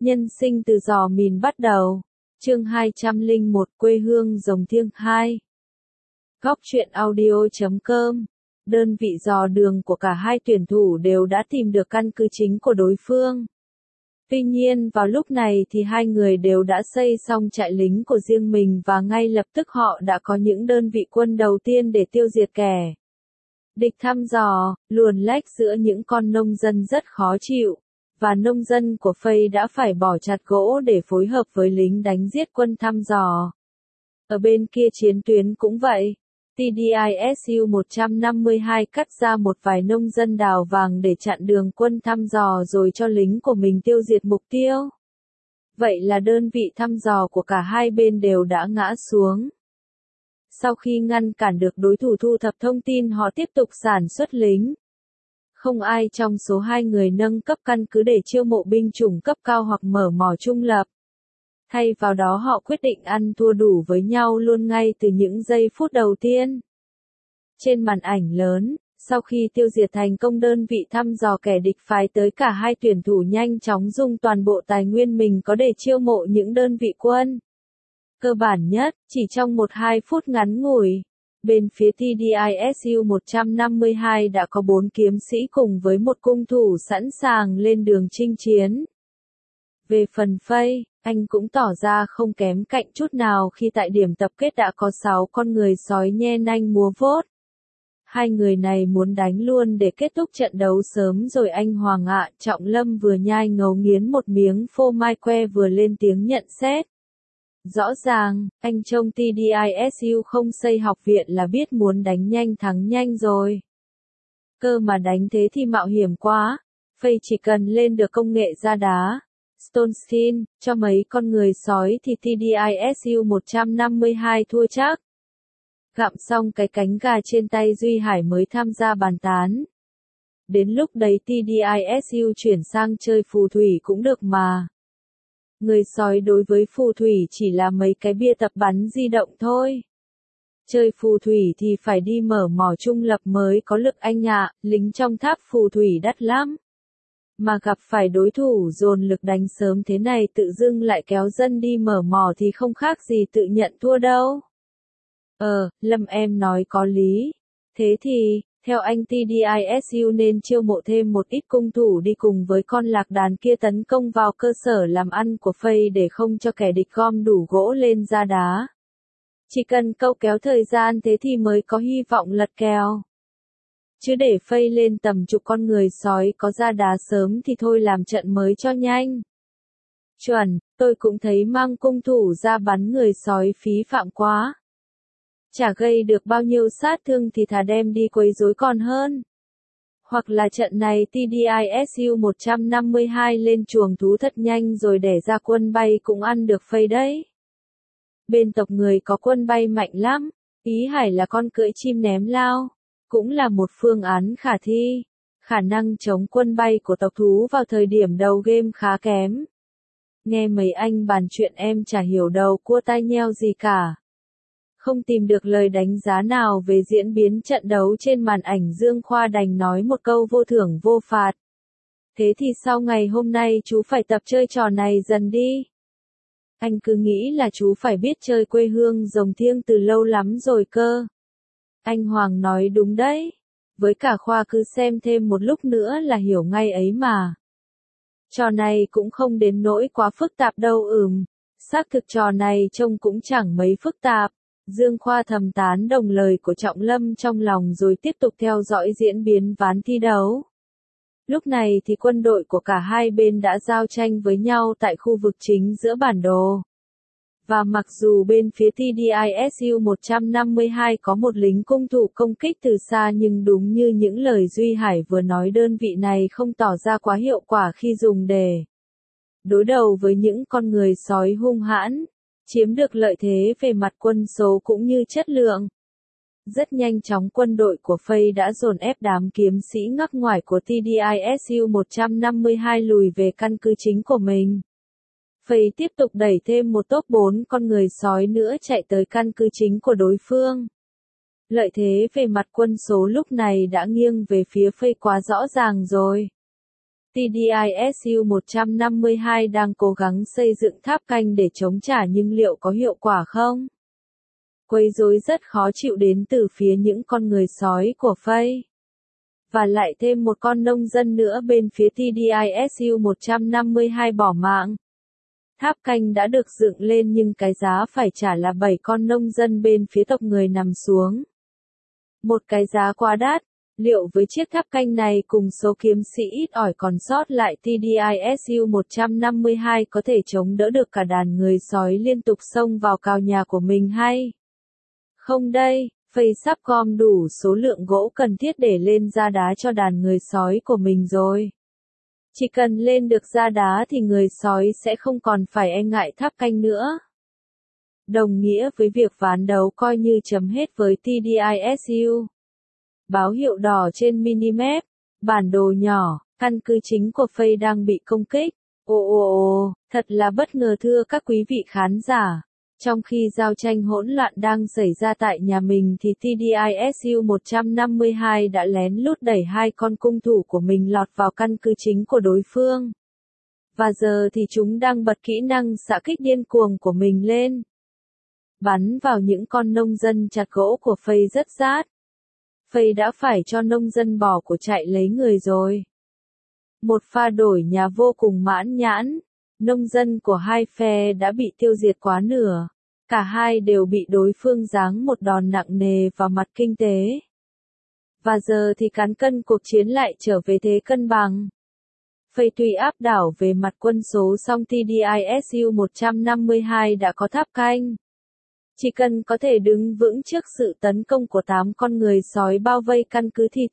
Nhân sinh từ Giò Mìn bắt đầu. Chương 201 Quê hương Rồng Thiêng 2. Góc truyện audio.com. Đơn vị dò đường của cả hai tuyển thủ đều đã tìm được căn cứ chính của đối phương. Tuy nhiên vào lúc này thì hai người đều đã xây xong trại lính của riêng mình và ngay lập tức họ đã có những đơn vị quân đầu tiên để tiêu diệt kẻ địch thăm dò, luồn lách giữa những con nông dân rất khó chịu. Và nông dân của Phây đã phải bỏ chặt gỗ để phối hợp với lính đánh giết quân thăm dò. Ở bên kia chiến tuyến cũng vậy, TDISU 152 cắt ra một vài nông dân đào vàng để chặn đường quân thăm dò rồi cho lính của mình tiêu diệt mục tiêu. Vậy là đơn vị thăm dò của cả hai bên đều đã ngã xuống. Sau khi ngăn cản được đối thủ thu thập thông tin, họ tiếp tục sản xuất lính. Không ai trong số hai người nâng cấp căn cứ để chiêu mộ binh chủng cấp cao hoặc mở mỏ trung lập. Thay vào đó họ quyết định ăn thua đủ với nhau luôn ngay từ những giây phút đầu tiên. Trên màn ảnh lớn, sau khi tiêu diệt thành công đơn vị thăm dò kẻ địch phái tới, cả hai tuyển thủ nhanh chóng dùng toàn bộ tài nguyên mình có để chiêu mộ những đơn vị quân cơ bản nhất, chỉ trong 1-2 phút ngắn ngủi. Bên phía TDISU 152 đã có 4 kiếm sĩ cùng với một cung thủ sẵn sàng lên đường chinh chiến. Về phần Phây, anh cũng tỏ ra không kém cạnh chút nào khi tại điểm tập kết đã có 6 con người sói nhe nanh múa vuốt. Hai người này muốn đánh luôn để kết thúc trận đấu sớm rồi anh Hoàng ạ. Trọng Lâm vừa nhai ngấu nghiến một miếng phô mai que vừa lên tiếng nhận xét. Rõ ràng, anh trông TDISU không xây học viện là biết muốn đánh nhanh thắng nhanh rồi. Cơ mà đánh thế thì mạo hiểm quá. Phây chỉ cần lên được công nghệ ra đá Stone Skin cho mấy con người sói thì TDISU 152 thua chắc. Gặm xong cái cánh gà trên tay, Duy Hải mới tham gia bàn tán. Đến lúc đấy TDISU chuyển sang chơi phù thủy cũng được mà. Người sói đối với phù thủy chỉ là mấy cái bia tập bắn di động thôi. Chơi phù thủy thì phải đi mở mỏ trung lập mới có lực anh ạ, lính trong tháp phù thủy đắt lắm. Mà gặp phải đối thủ dồn lực đánh sớm thế này tự dưng lại kéo dân đi mở mỏ thì không khác gì tự nhận thua đâu. Lâm em nói có lý. Thế thì, theo anh TDISU nên chiêu mộ thêm một ít cung thủ đi cùng với con lạc đàn kia tấn công vào cơ sở làm ăn của Phây để không cho kẻ địch gom đủ gỗ lên ra đá. Chỉ cần câu kéo thời gian thế thì mới có hy vọng lật kèo. Chứ để Phây lên tầm chục con người sói có ra đá sớm thì thôi làm trận mới cho nhanh. Chuẩn, tôi cũng thấy mang cung thủ ra bắn người sói phí phạm quá. Chả gây được bao nhiêu sát thương thì thà đem đi quấy rối còn hơn. Hoặc là trận này TDISU 152 lên chuồng thú thật nhanh rồi đẻ ra quân bay cũng ăn được Phây đấy. Bên tộc người có quân bay mạnh lắm, Ý Hải là con cưỡi chim ném lao, cũng là một phương án khả thi. Khả năng chống quân bay của tộc thú vào thời điểm đầu game khá kém. Nghe mấy anh bàn chuyện em chả hiểu đầu cua tai nheo gì cả. Không tìm được lời đánh giá nào về diễn biến trận đấu trên màn ảnh, Dương Khoa đành nói một câu vô thưởng vô phạt. Thế thì sau ngày hôm nay chú phải tập chơi trò này dần đi. Anh cứ nghĩ là chú phải biết chơi quê hương Rồng Thiêng từ lâu lắm rồi cơ. Anh Hoàng nói đúng đấy. Với cả Khoa cứ xem thêm một lúc nữa là hiểu ngay ấy mà. Trò này cũng không đến nỗi quá phức tạp đâu. Xác thực trò này trông cũng chẳng mấy phức tạp. Dương Khoa thầm tán đồng lời của Trọng Lâm trong lòng rồi tiếp tục theo dõi diễn biến ván thi đấu. Lúc này thì quân đội của cả hai bên đã giao tranh với nhau tại khu vực chính giữa bản đồ. Và mặc dù bên phía TDISU 152 có một lính cung thủ công kích từ xa, nhưng đúng như những lời Duy Hải vừa nói, đơn vị này không tỏ ra quá hiệu quả khi dùng để đối đầu với những con người sói hung hãn, chiếm được lợi thế về mặt quân số cũng như chất lượng. Rất nhanh chóng quân đội của Phây đã dồn ép đám kiếm sĩ ngắc ngoải của TDISU 152 lùi về căn cứ chính của mình. Phây tiếp tục đẩy thêm một tốp 4 con người sói nữa chạy tới căn cứ chính của đối phương. Lợi thế về mặt quân số lúc này đã nghiêng về phía Phây quá rõ ràng rồi. TDISU-152 đang cố gắng xây dựng tháp canh để chống trả nhưng liệu có hiệu quả không? Quấy rối rất khó chịu đến từ phía những con người sói của Faye. Và lại thêm một con nông dân nữa bên phía TDISU-152 bỏ mạng. Tháp canh đã được dựng lên nhưng cái giá phải trả là 7 con nông dân bên phía tộc người nằm xuống. Một cái giá quá đắt. Liệu với chiếc tháp canh này cùng số kiếm sĩ ít ỏi còn sót lại TDISU-152 có thể chống đỡ được cả đàn người sói liên tục xông vào cào nhà của mình hay? Không đây, Faye sắp gom đủ số lượng gỗ cần thiết để lên gia đá cho đàn người sói của mình rồi. Chỉ cần lên được gia đá thì người sói sẽ không còn phải e ngại tháp canh nữa. Đồng nghĩa với việc ván đấu coi như chấm hết với TDISU. Báo hiệu đỏ trên minimap, bản đồ nhỏ, căn cứ chính của Faye đang bị công kích. Ồ, thật là bất ngờ thưa các quý vị khán giả. Trong khi giao tranh hỗn loạn đang xảy ra tại nhà mình thì TDISU-152 đã lén lút đẩy hai con cung thủ của mình lọt vào căn cứ chính của đối phương. Và giờ thì chúng đang bật kỹ năng xạ kích điên cuồng của mình lên. Bắn vào những con nông dân chặt gỗ của Faye rất rát. Faye đã phải cho nông dân bỏ của chạy lấy người rồi. Một pha đổi nhà vô cùng mãn nhãn. Nông dân của hai phe đã bị tiêu diệt quá nửa. Cả hai đều bị đối phương giáng một đòn nặng nề vào mặt kinh tế. Và giờ thì cán cân cuộc chiến lại trở về thế cân bằng. Faye tuy áp đảo về mặt quân số song TDISU-152 đã có tháp canh. Chỉ cần có thể đứng vững trước sự tấn công của 8 con người sói bao vây căn cứ thì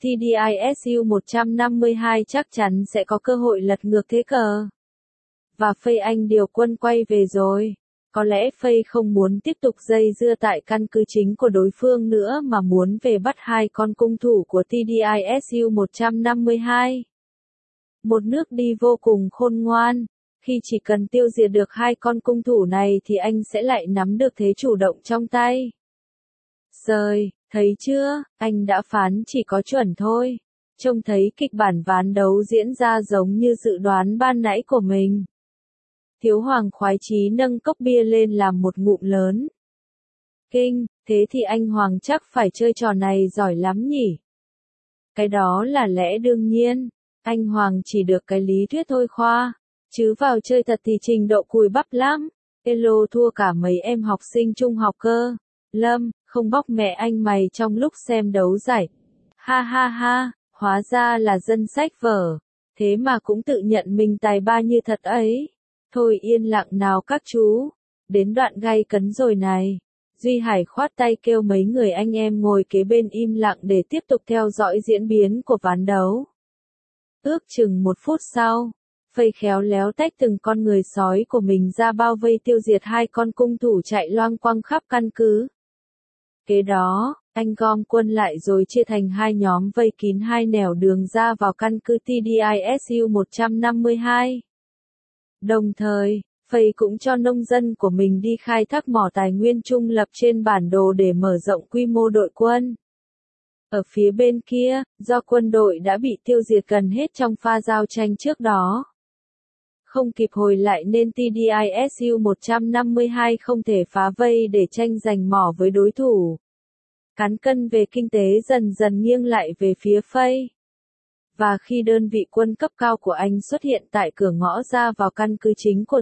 TDISU-152 chắc chắn sẽ có cơ hội lật ngược thế cờ. Và Faye Anh điều quân quay về rồi. Có lẽ Faye không muốn tiếp tục dây dưa tại căn cứ chính của đối phương nữa mà muốn về bắt hai con cung thủ của TDISU-152. Một nước đi vô cùng khôn ngoan. Khi chỉ cần tiêu diệt được hai con cung thủ này thì anh sẽ lại nắm được thế chủ động trong tay. Rồi, thấy chưa, anh đã phán chỉ có chuẩn thôi. Trông thấy kịch bản ván đấu diễn ra giống như dự đoán ban nãy của mình. Thiếu hoàng khoái chí nâng cốc bia lên làm một ngụm lớn. Kinh, thế thì anh Hoàng chắc phải chơi trò này giỏi lắm nhỉ? Cái đó là lẽ đương nhiên. Anh Hoàng chỉ được cái lý thuyết thôi khoa. Chứ vào chơi thật thì trình độ cùi bắp lắm. Elo thua cả mấy em học sinh trung học cơ. Lâm, không bóc mẹ anh mày trong lúc xem đấu giải. Ha ha ha, hóa ra là dân sách vở. Thế mà cũng tự nhận mình tài ba như thật ấy. Thôi yên lặng nào các chú. Đến đoạn gay cấn rồi này. Duy Hải khoát tay kêu mấy người anh em ngồi kế bên im lặng để tiếp tục theo dõi diễn biến của ván đấu. Ước chừng 1 phút sau. Faye khéo léo tách từng con người sói của mình ra bao vây tiêu diệt hai con cung thủ chạy loang quăng khắp căn cứ. Kế đó, anh gom quân lại rồi chia thành hai nhóm vây kín hai nẻo đường ra vào căn cứ TDISU-152. Đồng thời, Faye cũng cho nông dân của mình đi khai thác mỏ tài nguyên trung lập trên bản đồ để mở rộng quy mô đội quân. Ở phía bên kia, do quân đội đã bị tiêu diệt gần hết trong pha giao tranh trước đó. Không kịp hồi lại nên TDISU-152 không thể phá vây để tranh giành mỏ với đối thủ. Cán cân về kinh tế dần dần nghiêng lại về phía Faye. Và khi đơn vị quân cấp cao của anh xuất hiện tại cửa ngõ ra vào căn cứ chính của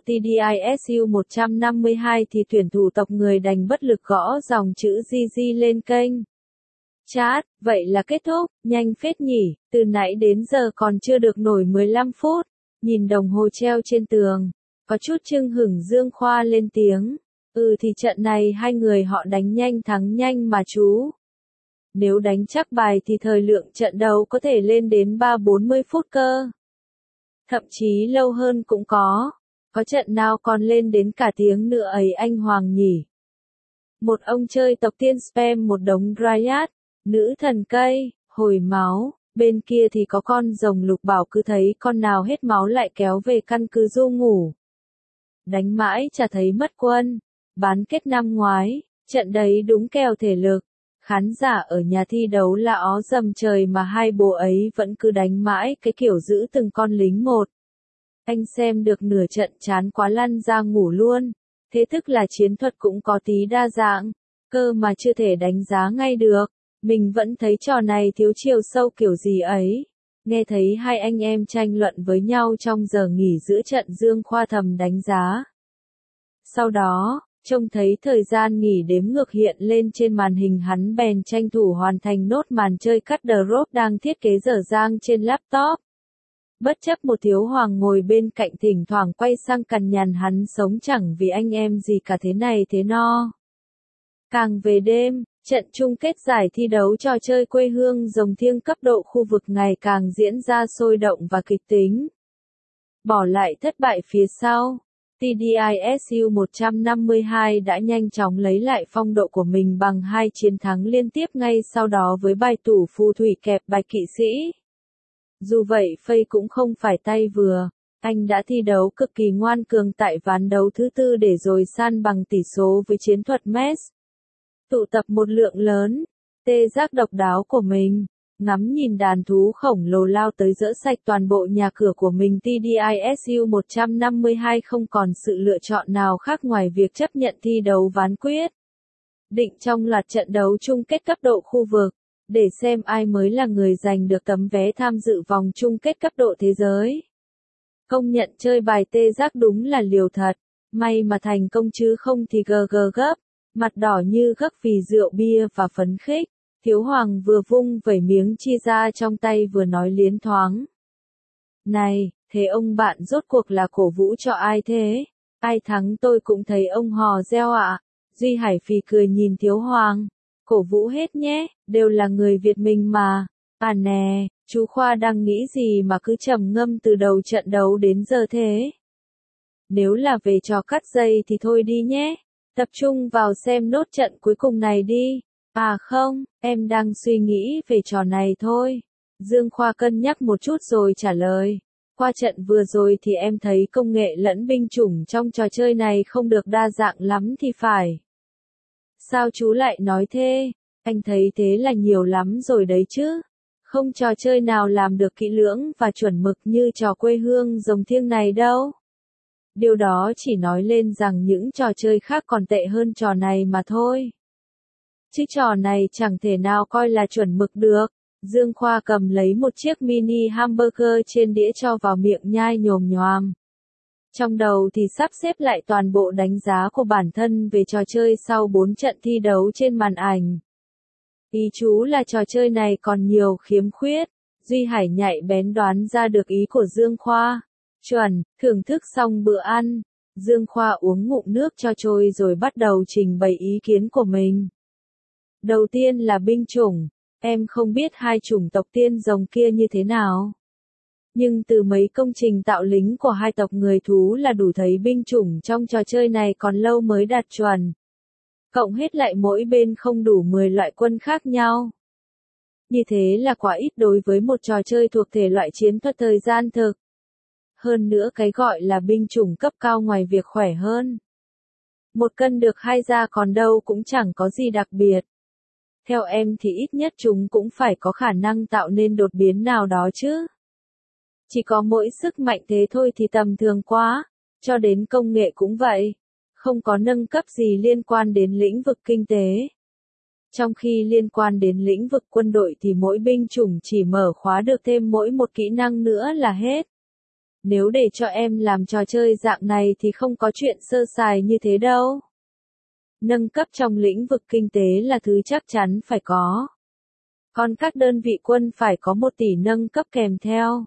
TDISU-152 thì tuyển thủ tộc người đành bất lực gõ dòng chữ GG lên kênh. Chat, vậy là kết thúc, nhanh phết nhỉ, từ nãy đến giờ còn chưa được nổi 15 phút. Nhìn đồng hồ treo trên tường, có chút chưng hửng Dương Khoa lên tiếng. Thì trận này hai người họ đánh nhanh thắng nhanh mà chú. Nếu đánh chắc bài thì thời lượng trận đấu có thể lên đến 3-40 phút cơ. Thậm chí lâu hơn cũng có. Có trận nào còn lên đến cả tiếng nữa ấy anh Hoàng nhỉ. Một ông chơi tộc tiên spam một đống Dryad, nữ thần cây, hồi máu. Bên kia thì có con rồng lục bảo cứ thấy con nào hết máu lại kéo về căn cứ du ngủ. Đánh mãi chả thấy mất quân. Bán kết năm ngoái, trận đấy đúng kèo thể lực. Khán giả ở nhà thi đấu là ó dầm trời mà hai bố ấy vẫn cứ đánh mãi cái kiểu giữ từng con lính một. Anh xem được nửa trận chán quá lăn ra ngủ luôn. Thế tức là chiến thuật cũng có tí đa dạng, cơ mà chưa thể đánh giá ngay được. Mình vẫn thấy trò này thiếu chiều sâu kiểu gì ấy. Nghe thấy hai anh em tranh luận với nhau trong giờ nghỉ giữa trận, Dương Khoa thầm đánh giá. Sau đó, trông thấy thời gian nghỉ đếm ngược hiện lên trên màn hình, hắn bèn tranh thủ hoàn thành nốt màn chơi cut the rope đang thiết kế dở dang trên laptop. Bất chấp một Thiếu Hoàng ngồi bên cạnh thỉnh thoảng quay sang cằn nhằn hắn sống chẳng vì anh em gì cả thế này thế no. Càng về đêm, trận chung kết giải thi đấu trò chơi quê hương rồng thiêng cấp độ khu vực ngày càng diễn ra sôi động và kịch tính. Bỏ lại thất bại phía sau, TDISU 152 đã nhanh chóng lấy lại phong độ của mình bằng 2 chiến thắng liên tiếp ngay sau đó với bài tủ phù thủy kẹp Bạch Kỵ Sĩ. Dù vậy Faye cũng không phải tay vừa, anh đã thi đấu cực kỳ ngoan cường tại ván đấu thứ tư để rồi san bằng tỷ số với chiến thuật MES. Tụ tập một lượng lớn, tê giác độc đáo của mình, ngắm nhìn đàn thú khổng lồ lao tới dỡ sạch toàn bộ nhà cửa của mình, TDISU 152 không còn sự lựa chọn nào khác ngoài việc chấp nhận thi đấu ván quyết định trong loạt trận đấu chung kết cấp độ khu vực, để xem ai mới là người giành được tấm vé tham dự vòng chung kết cấp độ thế giới. Công nhận chơi bài tê giác đúng là liều thật, may mà thành công chứ không thì gg gấp, mặt đỏ như gấc vì rượu bia và phấn khích. Thiếu Hoàng vừa vung vẩy miếng chi ra trong tay vừa nói liến thoáng. Này, thế ông bạn rốt cuộc là cổ vũ cho ai thế? Ai thắng tôi cũng thấy ông hò reo ạ. Duy Hải phì cười nhìn Thiếu Hoàng. Cổ vũ hết nhé, đều là người Việt mình mà. À nè, chú Khoa đang nghĩ gì mà cứ trầm ngâm từ đầu trận đấu đến giờ thế? Nếu là về trò cắt dây thì thôi đi nhé. Tập trung vào xem nốt trận cuối cùng này đi. À không, em đang suy nghĩ về trò này thôi. Dương Khoa cân nhắc một chút rồi trả lời. Qua trận vừa rồi thì em thấy công nghệ lẫn binh chủng trong trò chơi này không được đa dạng lắm thì phải. Sao chú lại nói thế? Anh thấy thế là nhiều lắm rồi đấy chứ. Không trò chơi nào làm được kỹ lưỡng và chuẩn mực như trò quê hương rồng thiêng này đâu. Điều đó chỉ nói lên rằng những trò chơi khác còn tệ hơn trò này mà thôi. Chứ trò này chẳng thể nào coi là chuẩn mực được. Dương Khoa cầm lấy một chiếc mini hamburger trên đĩa cho vào miệng nhai nhồm nhoàm. Trong đầu thì sắp xếp lại toàn bộ đánh giá của bản thân về trò chơi sau 4 trận thi đấu trên màn ảnh. Ý chú là trò chơi này còn nhiều khiếm khuyết. Duy Hải nhạy bén đoán ra được ý của Dương Khoa. Chuẩn, thưởng thức xong bữa ăn, Dương Khoa uống ngụm nước cho trôi rồi bắt đầu trình bày ý kiến của mình. Đầu tiên là binh chủng, em không biết hai chủng tộc tiên rồng kia như thế nào. Nhưng từ mấy công trình tạo lính của hai tộc người thú là đủ thấy binh chủng trong trò chơi này còn lâu mới đạt chuẩn. Cộng hết lại mỗi bên không đủ 10 loại quân khác nhau. Như thế là quá ít đối với một trò chơi thuộc thể loại chiến thuật thời gian thực. Hơn nữa cái gọi là binh chủng cấp cao ngoài việc khỏe hơn. Một cân được hai ra còn đâu cũng chẳng có gì đặc biệt. Theo em thì ít nhất chúng cũng phải có khả năng tạo nên đột biến nào đó chứ. Chỉ có mỗi sức mạnh thế thôi thì tầm thường quá, cho đến công nghệ cũng vậy. Không có nâng cấp gì liên quan đến lĩnh vực kinh tế. Trong khi liên quan đến lĩnh vực quân đội thì mỗi binh chủng chỉ mở khóa được thêm mỗi một kỹ năng nữa là hết. Nếu để cho em làm trò chơi dạng này thì không có chuyện sơ sài như thế đâu. Nâng cấp trong lĩnh vực kinh tế là thứ chắc chắn phải có. Còn các đơn vị quân phải có 1 tỷ nâng cấp kèm theo.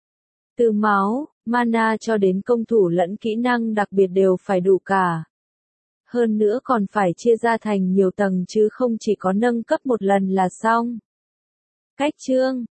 Từ máu, mana cho đến công thủ lẫn kỹ năng đặc biệt đều phải đủ cả. Hơn nữa còn phải chia ra thành nhiều tầng chứ không chỉ có nâng cấp một lần là xong. Cách chương